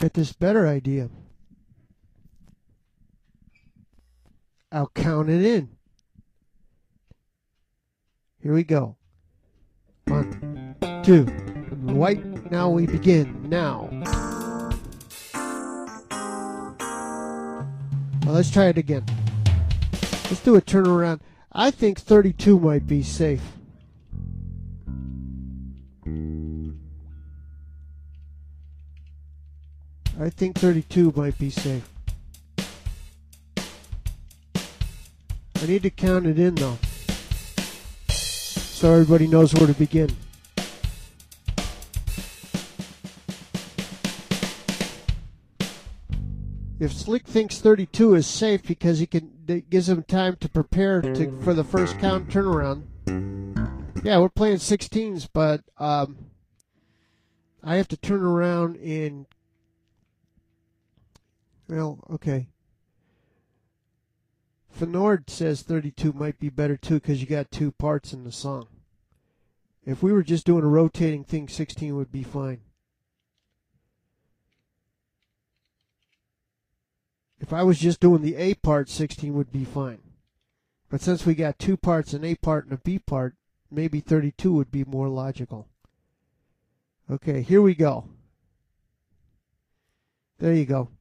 Got this better idea. I'll count it in. Here we go. 1, 2. White. Now we begin. Now. Well, let's try it again. Let's do a turnaround. I think 32 might be safe. I think 32 might be safe. I need to count it in though, so everybody knows where to begin. If Slick thinks 32 is safe because it gives him time to prepare for the first count turnaround. Yeah, we're playing 16s, but I have to turn around in. Well, okay. Fenord says 32 might be better too because you got 2 parts in the song. If we were just doing a rotating thing, 16 would be fine. If I was just doing the A part, 16 would be fine. But since we got 2 parts, an A part and a B part, maybe 32 would be more logical. Okay, here we go. There you go.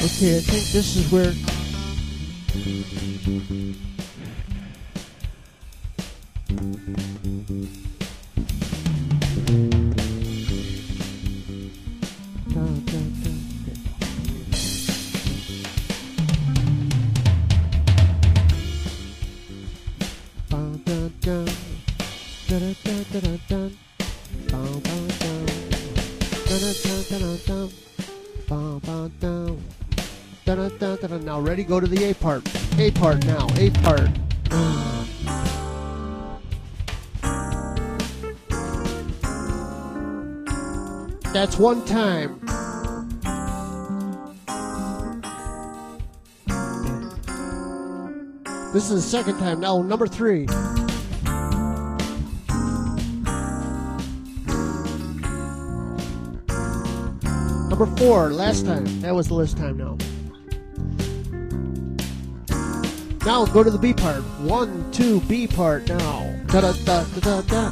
Okay, I think this is where... Now ready, go to the A part. A part now, A part. That's one time. This is the second time. Now number 3. Number 4, last time. That was the last time now. Now go to the B part. 1, 2, B part now. Da da da da da da.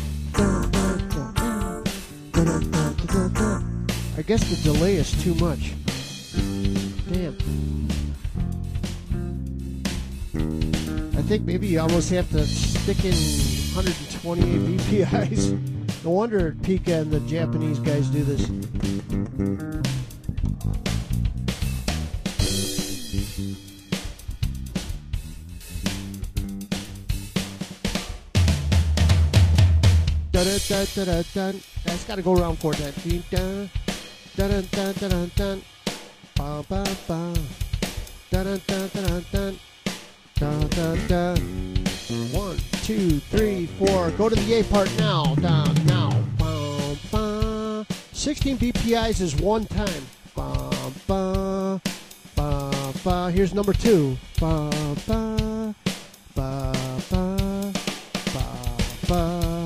I guess the delay is too much. Damn. I think maybe you almost have to stick in 128 BPIs. No wonder Pika and the Japanese guys do this. That's got to go around 4 times. Dun dun dun dun dun. Ba ba ba. Dun dun dun dun dun. Dun dun dun. 1, 2, 3, 4. Go to the A part now. Down now. Ba ba. 16 BPIs is one time. Ba ba ba ba. Here's number 2. Ba ba ba ba ba ba.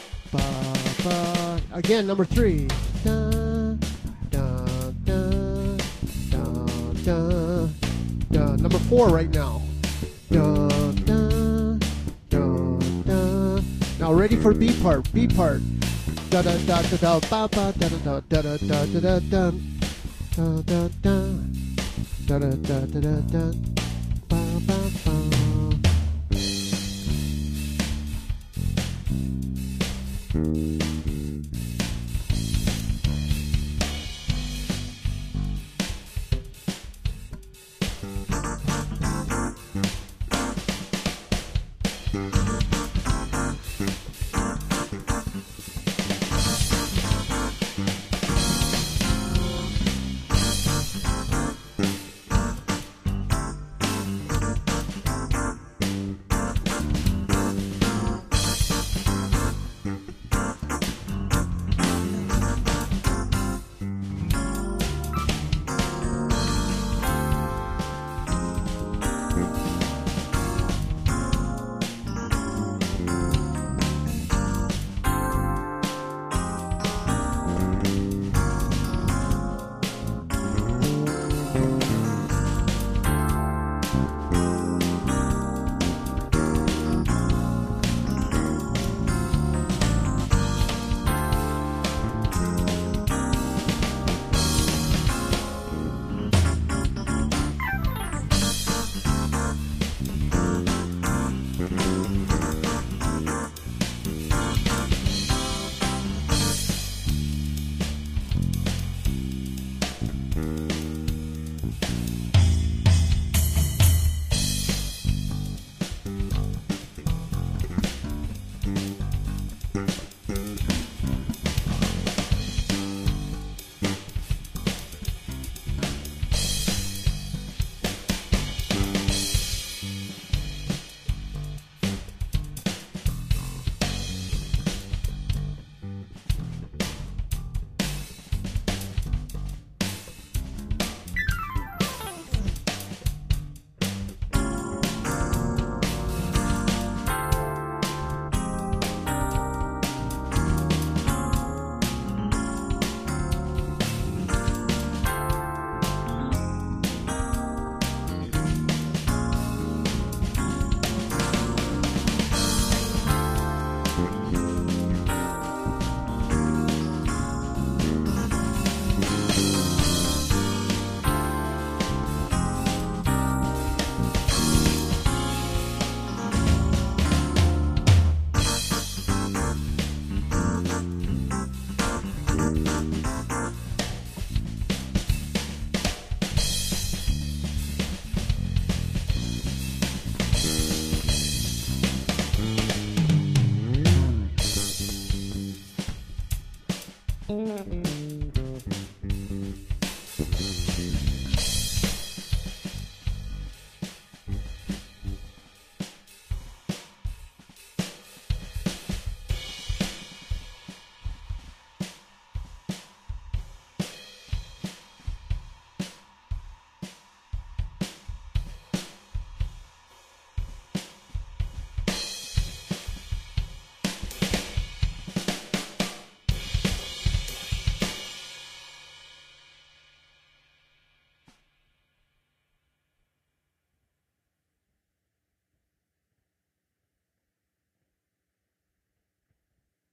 Again, number 3. Da, da, da, da, da, da. Number 4 right now. Da, da, da, da. Now ready for B part. B part. Da da da da da ba ba da da da da da da da da da da da da da da da da ba ba ba.